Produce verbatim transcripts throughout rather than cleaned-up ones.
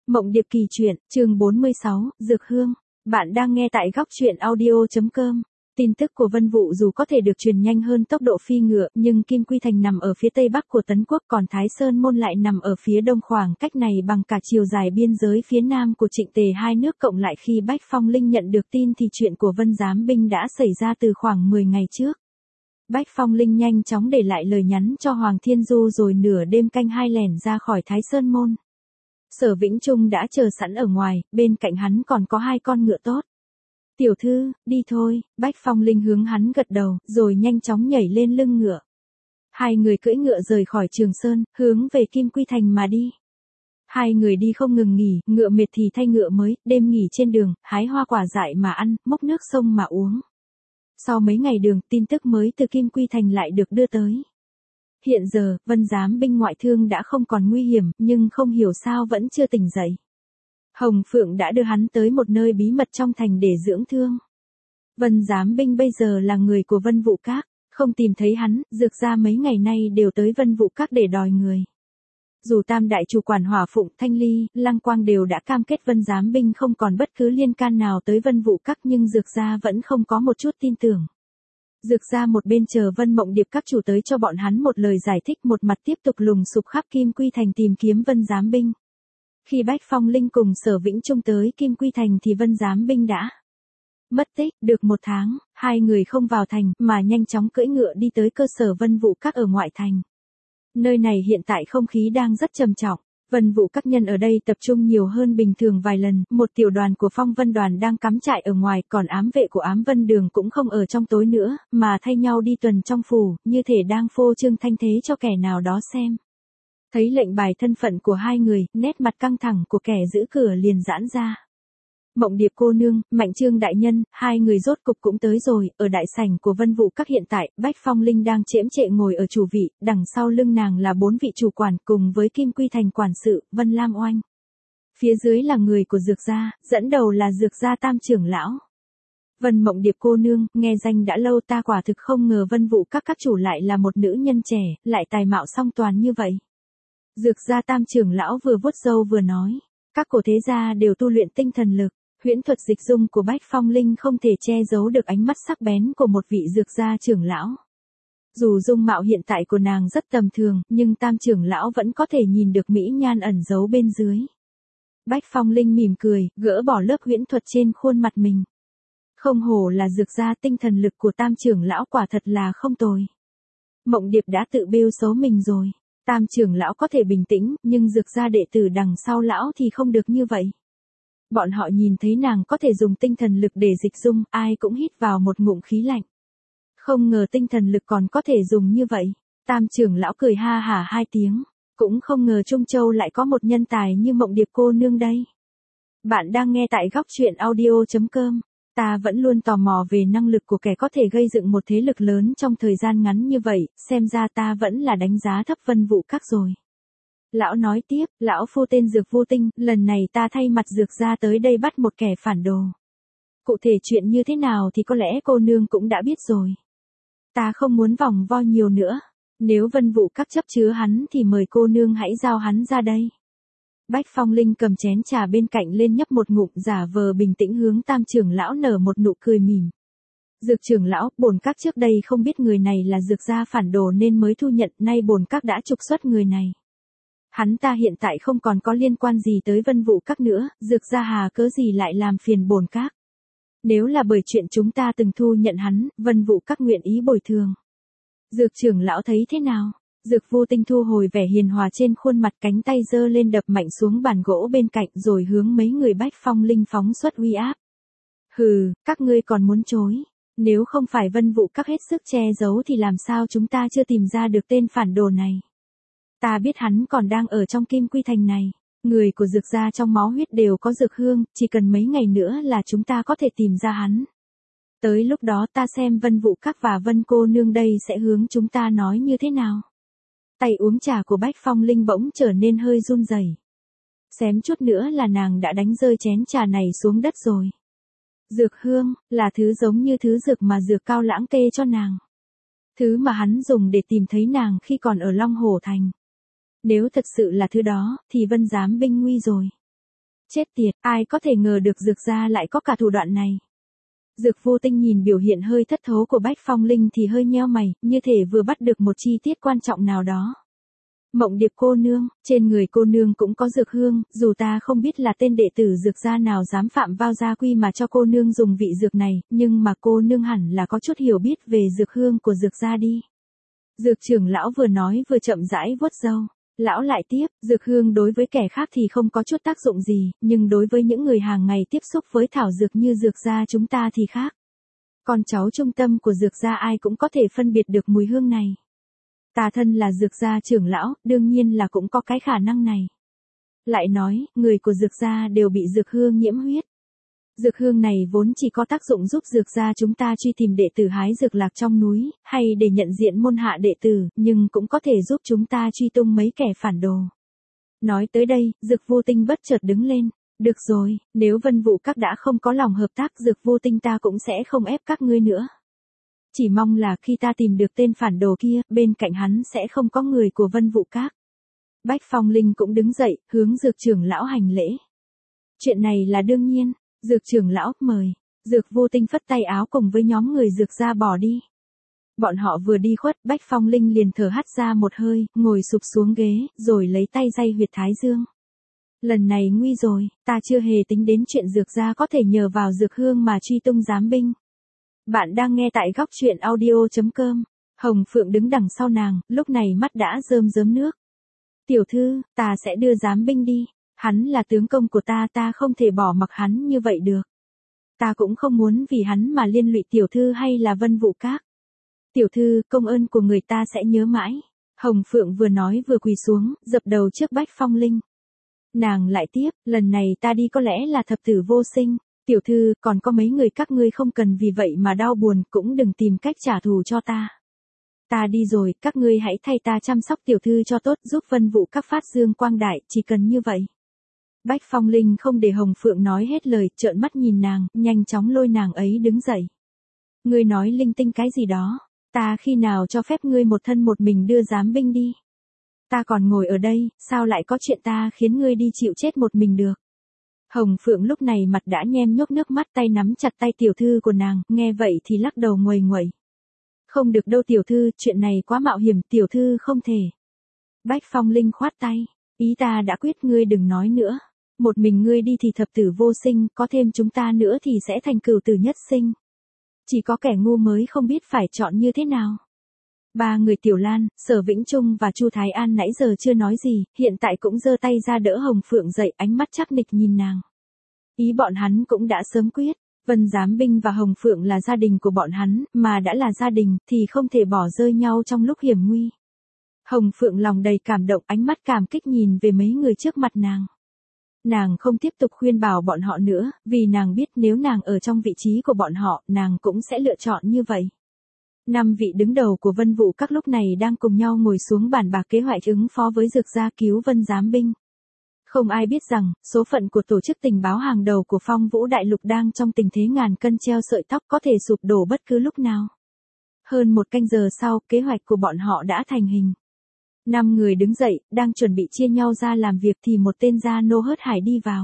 Mộng Điệp kỳ truyện, chương bốn mươi sáu, Dược Hương. Bạn đang nghe tại góc truyện audio chấm com. Tin tức của Vân Vũ dù có thể được truyền nhanh hơn tốc độ phi ngựa, nhưng Kim Quy Thành nằm ở phía tây bắc của Tấn Quốc, còn Thái Sơn Môn lại nằm ở phía đông, khoảng cách này bằng cả chiều dài biên giới phía nam của Trịnh Tề hai nước cộng lại. Khi Bách Phong Linh nhận được tin thì chuyện của Vân Giám Binh đã xảy ra từ khoảng mười ngày trước. Bách Phong Linh nhanh chóng để lại lời nhắn cho Hoàng Thiên Du rồi nửa đêm canh hai lẻn ra khỏi Thái Sơn Môn. Sở Vĩnh Trung đã chờ sẵn ở ngoài, bên cạnh hắn còn có hai con ngựa tốt. Tiểu thư, đi thôi. Bách Phong Linh hướng hắn gật đầu, rồi nhanh chóng nhảy lên lưng ngựa. Hai người cưỡi ngựa rời khỏi Trường Sơn, hướng về Kim Quy Thành mà đi. Hai người đi không ngừng nghỉ, ngựa mệt thì thay ngựa mới, đêm nghỉ trên đường, hái hoa quả dại mà ăn, mốc nước sông mà uống. Sau mấy ngày đường, tin tức mới từ Kim Quy Thành lại được đưa tới. Hiện giờ, Vân Giám Binh ngoại thương đã không còn nguy hiểm, nhưng không hiểu sao vẫn chưa tỉnh dậy. Hồng Phượng đã đưa hắn tới một nơi bí mật trong thành để dưỡng thương. Vân Giám Binh bây giờ là người của Vân Vũ Các, không tìm thấy hắn, Dược gia mấy ngày nay đều tới Vân Vũ Các để đòi người. Dù tam đại chủ quản Hỏa Phụng, Thanh Ly, Lăng Quang đều đã cam kết Vân Giám Binh không còn bất cứ liên can nào tới Vân Vũ Các, nhưng Dược gia vẫn không có một chút tin tưởng. Dược gia một bên chờ Vân Mộng Điệp các chủ tới cho bọn hắn một lời giải thích, một mặt tiếp tục lùng sục khắp Kim Quy Thành tìm kiếm Vân Giám Binh. Khi Bách Phong Linh cùng Sở Vĩnh Trung tới Kim Quy Thành thì Vân Giám Binh đã mất tích. Được một tháng, hai người không vào thành mà nhanh chóng cưỡi ngựa đi tới cơ sở Vân Vũ Các ở ngoại thành. Nơi này hiện tại không khí đang rất trầm trọng. Vân Vũ Các nhân ở đây tập trung nhiều hơn bình thường vài lần, một tiểu đoàn của Phong Vân đoàn đang cắm trại ở ngoài, còn ám vệ của Ám Vân Đường cũng không ở trong tối nữa, mà thay nhau đi tuần trong phủ, như thể đang phô trương thanh thế cho kẻ nào đó xem. Thấy lệnh bài thân phận của hai người, nét mặt căng thẳng của kẻ giữ cửa liền giãn ra. Mộng Điệp cô nương, Mạnh Trương đại nhân, hai người rốt cục cũng tới rồi. Ở đại sảnh của Vân Vũ Các hiện tại, Bách Phong Linh đang chễm chệ ngồi ở chủ vị, đằng sau lưng nàng là bốn vị chủ quản cùng với Kim Quy Thành quản sự, Vân Lam Oanh. Phía dưới là người của Dược gia, dẫn đầu là Dược gia tam trưởng lão. Vân Mộng Điệp cô nương, nghe danh đã lâu, ta quả thực không ngờ Vân Vũ Các các chủ lại là một nữ nhân trẻ, lại tài mạo song toàn như vậy. Dược gia tam trưởng lão vừa vuốt râu vừa nói, các cổ thế gia đều tu luyện tinh thần lực. Huyễn thuật dịch dung của Bách Phong Linh không thể che giấu được ánh mắt sắc bén của một vị dược gia trưởng lão. Dù dung mạo hiện tại của nàng rất tầm thường, nhưng tam trưởng lão vẫn có thể nhìn được mỹ nhan ẩn giấu bên dưới. Bách Phong Linh mỉm cười, gỡ bỏ lớp huyễn thuật trên khuôn mặt mình. Không hổ là dược gia, tinh thần lực của tam trưởng lão quả thật là không tồi. Mộng Điệp đã tự bêu xấu mình rồi. Tam trưởng lão có thể bình tĩnh, nhưng dược gia đệ tử đằng sau lão thì không được như vậy. Bọn họ nhìn thấy nàng có thể dùng tinh thần lực để dịch dung, ai cũng hít vào một ngụm khí lạnh. Không ngờ tinh thần lực còn có thể dùng như vậy. Tam trưởng lão cười ha hả hai tiếng. Cũng không ngờ Trung Châu lại có một nhân tài như Mộng Điệp cô nương đây. Bạn đang nghe tại góc truyện audio chấm com. Ta vẫn luôn tò mò về năng lực của kẻ có thể gây dựng một thế lực lớn trong thời gian ngắn như vậy, xem ra ta vẫn là đánh giá thấp Vân Vũ Các rồi. Lão nói tiếp, lão phu tên Dược Vô Tinh, lần này ta thay mặt Dược gia tới đây bắt một kẻ phản đồ. Cụ thể chuyện như thế nào thì có lẽ cô nương cũng đã biết rồi. Ta không muốn vòng vo nhiều nữa. Nếu Vân Vũ Các chấp chứa hắn thì mời cô nương hãy giao hắn ra đây. Bách Phong Linh cầm chén trà bên cạnh lên nhấp một ngụm, giả vờ bình tĩnh hướng tam trưởng lão nở một nụ cười mỉm. Dược trưởng lão, bổn các trước đây không biết người này là dược gia phản đồ nên mới thu nhận, nay bổn các đã trục xuất người này. Hắn ta hiện tại không còn có liên quan gì tới Vân Vũ Các nữa, dược gia hà cớ gì lại làm phiền bổn các. Nếu là bởi chuyện chúng ta từng thu nhận hắn, Vân Vũ Các nguyện ý bồi thường. Dược trưởng lão thấy thế nào? Dược Vô Tinh thu hồi vẻ hiền hòa trên khuôn mặt, cánh tay giơ lên đập mạnh xuống bàn gỗ bên cạnh rồi hướng mấy người Bách Phong Linh phóng xuất uy áp. Hừ, các ngươi còn muốn chối. Nếu không phải Vân Vũ Các hết sức che giấu thì làm sao chúng ta chưa tìm ra được tên phản đồ này. Ta biết hắn còn đang ở trong Kim Quy Thành này. Người của dược gia trong máu huyết đều có dược hương, chỉ cần mấy ngày nữa là chúng ta có thể tìm ra hắn. Tới lúc đó ta xem Vân Vũ Các và Vân cô nương đây sẽ hướng chúng ta nói như thế nào. Tay uống trà của Bách Phong Linh bỗng trở nên hơi run rẩy. Xém chút nữa là nàng đã đánh rơi chén trà này xuống đất rồi. Dược hương, là thứ giống như thứ dược mà Dược Cao Lãng kê cho nàng. Thứ mà hắn dùng để tìm thấy nàng khi còn ở Long Hổ Thành. Nếu thật sự là thứ đó, thì Vân Giám Binh nguy rồi. Chết tiệt, ai có thể ngờ được Dược gia lại có cả thủ đoạn này. Dược Vô Tinh nhìn biểu hiện hơi thất thố của Bách Phong Linh thì hơi nheo mày, như thể vừa bắt được một chi tiết quan trọng nào đó. Mộng Điệp cô nương, trên người cô nương cũng có dược hương, dù ta không biết là tên đệ tử dược gia nào dám phạm vào gia quy mà cho cô nương dùng vị dược này, nhưng mà cô nương hẳn là có chút hiểu biết về dược hương của dược gia đi. Dược trưởng lão vừa nói vừa chậm rãi vuốt râu. Lão lại tiếp, dược hương đối với kẻ khác thì không có chút tác dụng gì, nhưng đối với những người hàng ngày tiếp xúc với thảo dược như dược gia chúng ta thì khác. Con cháu trung tâm của dược gia ai cũng có thể phân biệt được mùi hương này. Ta thân là dược gia trưởng lão, đương nhiên là cũng có cái khả năng này. Lại nói, người của dược gia đều bị dược hương nhiễm huyết. Dược hương này vốn chỉ có tác dụng giúp dược gia chúng ta truy tìm đệ tử hái dược lạc trong núi, hay để nhận diện môn hạ đệ tử, nhưng cũng có thể giúp chúng ta truy tung mấy kẻ phản đồ. Nói tới đây, Dược Vô Tinh bất chợt đứng lên. Được rồi, nếu Vân Vũ các đã không có lòng hợp tác Dược Vô Tinh ta cũng sẽ không ép các ngươi nữa. Chỉ mong là khi ta tìm được tên phản đồ kia, bên cạnh hắn sẽ không có người của Vân Vũ các. Bách Phong Linh cũng đứng dậy, hướng Dược trưởng lão hành lễ. Chuyện này là đương nhiên. Dược trưởng lão, mời. Dược Vô Tinh phất tay áo cùng với nhóm người dược gia bỏ đi. Bọn họ vừa đi khuất, Bách Phong Linh liền thở hắt ra một hơi, ngồi sụp xuống ghế, rồi lấy tay day huyệt thái dương. Lần này nguy rồi, ta chưa hề tính đến chuyện dược gia có thể nhờ vào dược hương mà truy tung giám binh. Bạn đang nghe tại góc truyện audio chấm com. Hồng Phượng đứng đằng sau nàng, lúc này mắt đã rơm rớm nước. Tiểu thư, ta sẽ đưa giám binh đi. Hắn là tướng công của ta, ta không thể bỏ mặc hắn như vậy được. Ta cũng không muốn vì hắn mà liên lụy tiểu thư hay là Vân Vũ các. Tiểu thư, công ơn của người ta sẽ nhớ mãi. Hồng Phượng vừa nói vừa quỳ xuống, dập đầu trước Bách Phong Linh. Nàng lại tiếp, lần này ta đi có lẽ là thập tử vô sinh. Tiểu thư, còn có mấy người các ngươi không cần vì vậy mà đau buồn, cũng đừng tìm cách trả thù cho ta. Ta đi rồi, các ngươi hãy thay ta chăm sóc tiểu thư cho tốt, giúp Vân Vũ các phát dương quang đại, chỉ cần như vậy. Bách Phong Linh không để Hồng Phượng nói hết lời, trợn mắt nhìn nàng, nhanh chóng lôi nàng ấy đứng dậy. Ngươi nói linh tinh cái gì đó, ta khi nào cho phép ngươi một thân một mình đưa giám binh đi. Ta còn ngồi ở đây, sao lại có chuyện ta khiến ngươi đi chịu chết một mình được. Hồng Phượng lúc này mặt đã nhem nhốc nước mắt, tay nắm chặt tay tiểu thư của nàng, nghe vậy thì lắc đầu nguầy nguậy. Không được đâu tiểu thư, chuyện này quá mạo hiểm, tiểu thư không thể. Bách Phong Linh khoát tay, ý ta đã quyết, ngươi đừng nói nữa. Một mình ngươi đi thì thập tử vô sinh, có thêm chúng ta nữa thì sẽ thành cửu tử nhất sinh. Chỉ có kẻ ngu mới không biết phải chọn như thế nào. Ba người Tiểu Lan, Sở Vĩnh Trung và Chu Thái An nãy giờ chưa nói gì, hiện tại cũng giơ tay ra đỡ Hồng Phượng dậy, ánh mắt chắc nịch nhìn nàng. Ý bọn hắn cũng đã sớm quyết, Vân Giám Binh và Hồng Phượng là gia đình của bọn hắn, mà đã là gia đình thì không thể bỏ rơi nhau trong lúc hiểm nguy. Hồng Phượng lòng đầy cảm động, ánh mắt cảm kích nhìn về mấy người trước mặt nàng. Nàng không tiếp tục khuyên bảo bọn họ nữa, vì nàng biết nếu nàng ở trong vị trí của bọn họ, nàng cũng sẽ lựa chọn như vậy. Năm vị đứng đầu của Vân Vũ các lúc này đang cùng nhau ngồi xuống bàn bạc kế hoạch ứng phó với dược gia cứu Vân Giám Binh. Không ai biết rằng, số phận của tổ chức tình báo hàng đầu của Phong Vũ Đại Lục đang trong tình thế ngàn cân treo sợi tóc, có thể sụp đổ bất cứ lúc nào. Hơn một canh giờ sau, kế hoạch của bọn họ đã thành hình. Năm người đứng dậy, đang chuẩn bị chia nhau ra làm việc thì một tên gia nô hớt hải đi vào.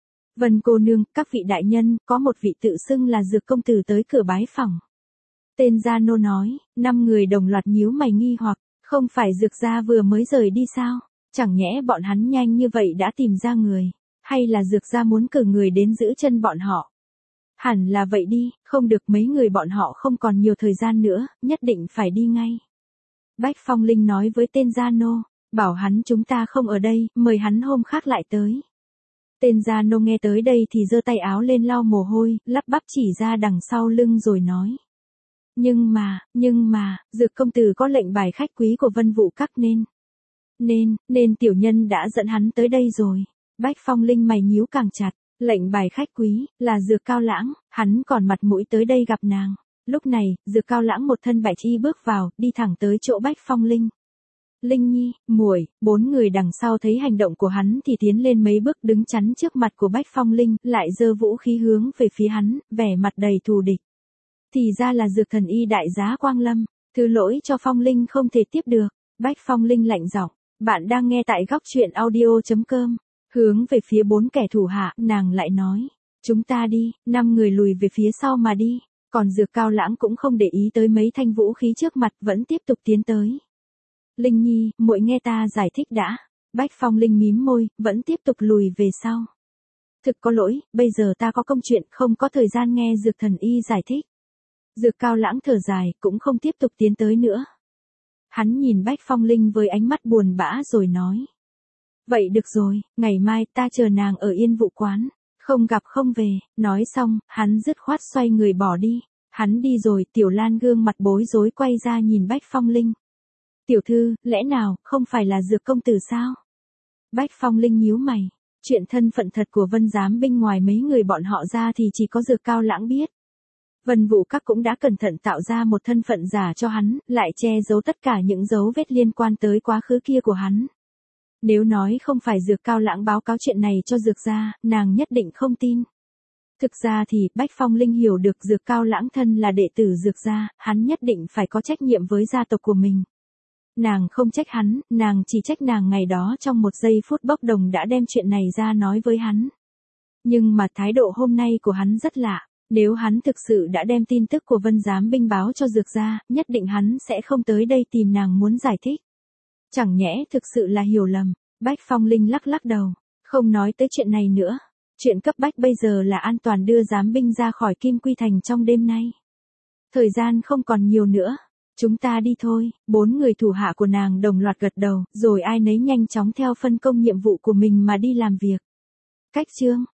Vân cô nương, các vị đại nhân, có một vị tự xưng là Dược công tử tới cửa bái phỏng. Tên gia nô nói, năm người đồng loạt nhíu mày nghi hoặc, không phải Dược gia vừa mới rời đi sao? Chẳng nhẽ bọn hắn nhanh như vậy đã tìm ra người, hay là Dược gia muốn cử người đến giữ chân bọn họ? Hẳn là vậy đi, không được, mấy người bọn họ không còn nhiều thời gian nữa, nhất định phải đi ngay. Bách Phong Linh nói với tên gia nô, bảo hắn chúng ta không ở đây, mời hắn hôm khác lại tới. Tên gia nô nghe tới đây thì giơ tay áo lên lau mồ hôi, lắp bắp chỉ ra đằng sau lưng rồi nói. Nhưng mà, nhưng mà, Dược công tử có lệnh bài khách quý của Vân Vũ các nên. Nên, nên tiểu nhân đã dẫn hắn tới đây rồi. Bách Phong Linh mày nhíu càng chặt, lệnh bài khách quý, là Dược Cao Lãng, hắn còn mặt mũi tới đây gặp nàng. Lúc này, Dược Cao Lãng một thân bạch y bước vào, đi thẳng tới chỗ Bách Phong Linh. Linh Nhi, muội, bốn người đằng sau thấy hành động của hắn thì tiến lên mấy bước đứng chắn trước mặt của Bách Phong Linh, lại giơ vũ khí hướng về phía hắn, vẻ mặt đầy thù địch. Thì ra là Dược thần y đại giá Quang Lâm, thứ lỗi cho Phong Linh không thể tiếp được. Bách Phong Linh lạnh giọng, bạn đang nghe tại góc truyện audio chấm com. Hướng về phía bốn kẻ thủ hạ, nàng lại nói. Chúng ta đi, năm người lùi về phía sau mà đi. Còn Dược Cao Lãng cũng không để ý tới mấy thanh vũ khí trước mặt, vẫn tiếp tục tiến tới. Linh Nhi, muội nghe ta giải thích đã. Bách Phong Linh mím môi, vẫn tiếp tục lùi về sau. Thực có lỗi, bây giờ ta có công chuyện, không có thời gian nghe Dược Thần Y giải thích. Dược Cao Lãng thở dài, cũng không tiếp tục tiến tới nữa. Hắn nhìn Bách Phong Linh với ánh mắt buồn bã rồi nói. Vậy được rồi, ngày mai ta chờ nàng ở Yên Vụ Quán. Không gặp không về, nói xong, hắn dứt khoát xoay người bỏ đi. Hắn đi rồi, Tiểu Lan gương mặt bối rối quay ra nhìn Bách Phong Linh. Tiểu thư, lẽ nào, không phải là Dược công tử sao? Bách Phong Linh nhíu mày. Chuyện thân phận thật của Vân Giám Binh ngoài mấy người bọn họ ra thì chỉ có Dược Cao Lãng biết. Vân Vũ Các cũng đã cẩn thận tạo ra một thân phận giả cho hắn, lại che giấu tất cả những dấu vết liên quan tới quá khứ kia của hắn. Nếu nói không phải Dược Cao Lãng báo cáo chuyện này cho Dược gia, nàng nhất định không tin. Thực ra thì, Bách Phong Linh hiểu được Dược Cao Lãng thân là đệ tử Dược gia, hắn nhất định phải có trách nhiệm với gia tộc của mình. Nàng không trách hắn, nàng chỉ trách nàng ngày đó trong một giây phút bốc đồng đã đem chuyện này ra nói với hắn. Nhưng mà thái độ hôm nay của hắn rất lạ. Nếu hắn thực sự đã đem tin tức của Vân Giám Binh báo cho Dược gia, nhất định hắn sẽ không tới đây tìm nàng muốn giải thích. Chẳng nhẽ thực sự là hiểu lầm. Bách Phong Linh lắc lắc đầu, không nói tới chuyện này nữa. Chuyện cấp bách bây giờ là an toàn đưa giám binh ra khỏi Kim Quy Thành trong đêm nay. Thời gian không còn nhiều nữa. Chúng ta đi thôi. Bốn người thủ hạ của nàng đồng loạt gật đầu, rồi ai nấy nhanh chóng theo phân công nhiệm vụ của mình mà đi làm việc. Cách chương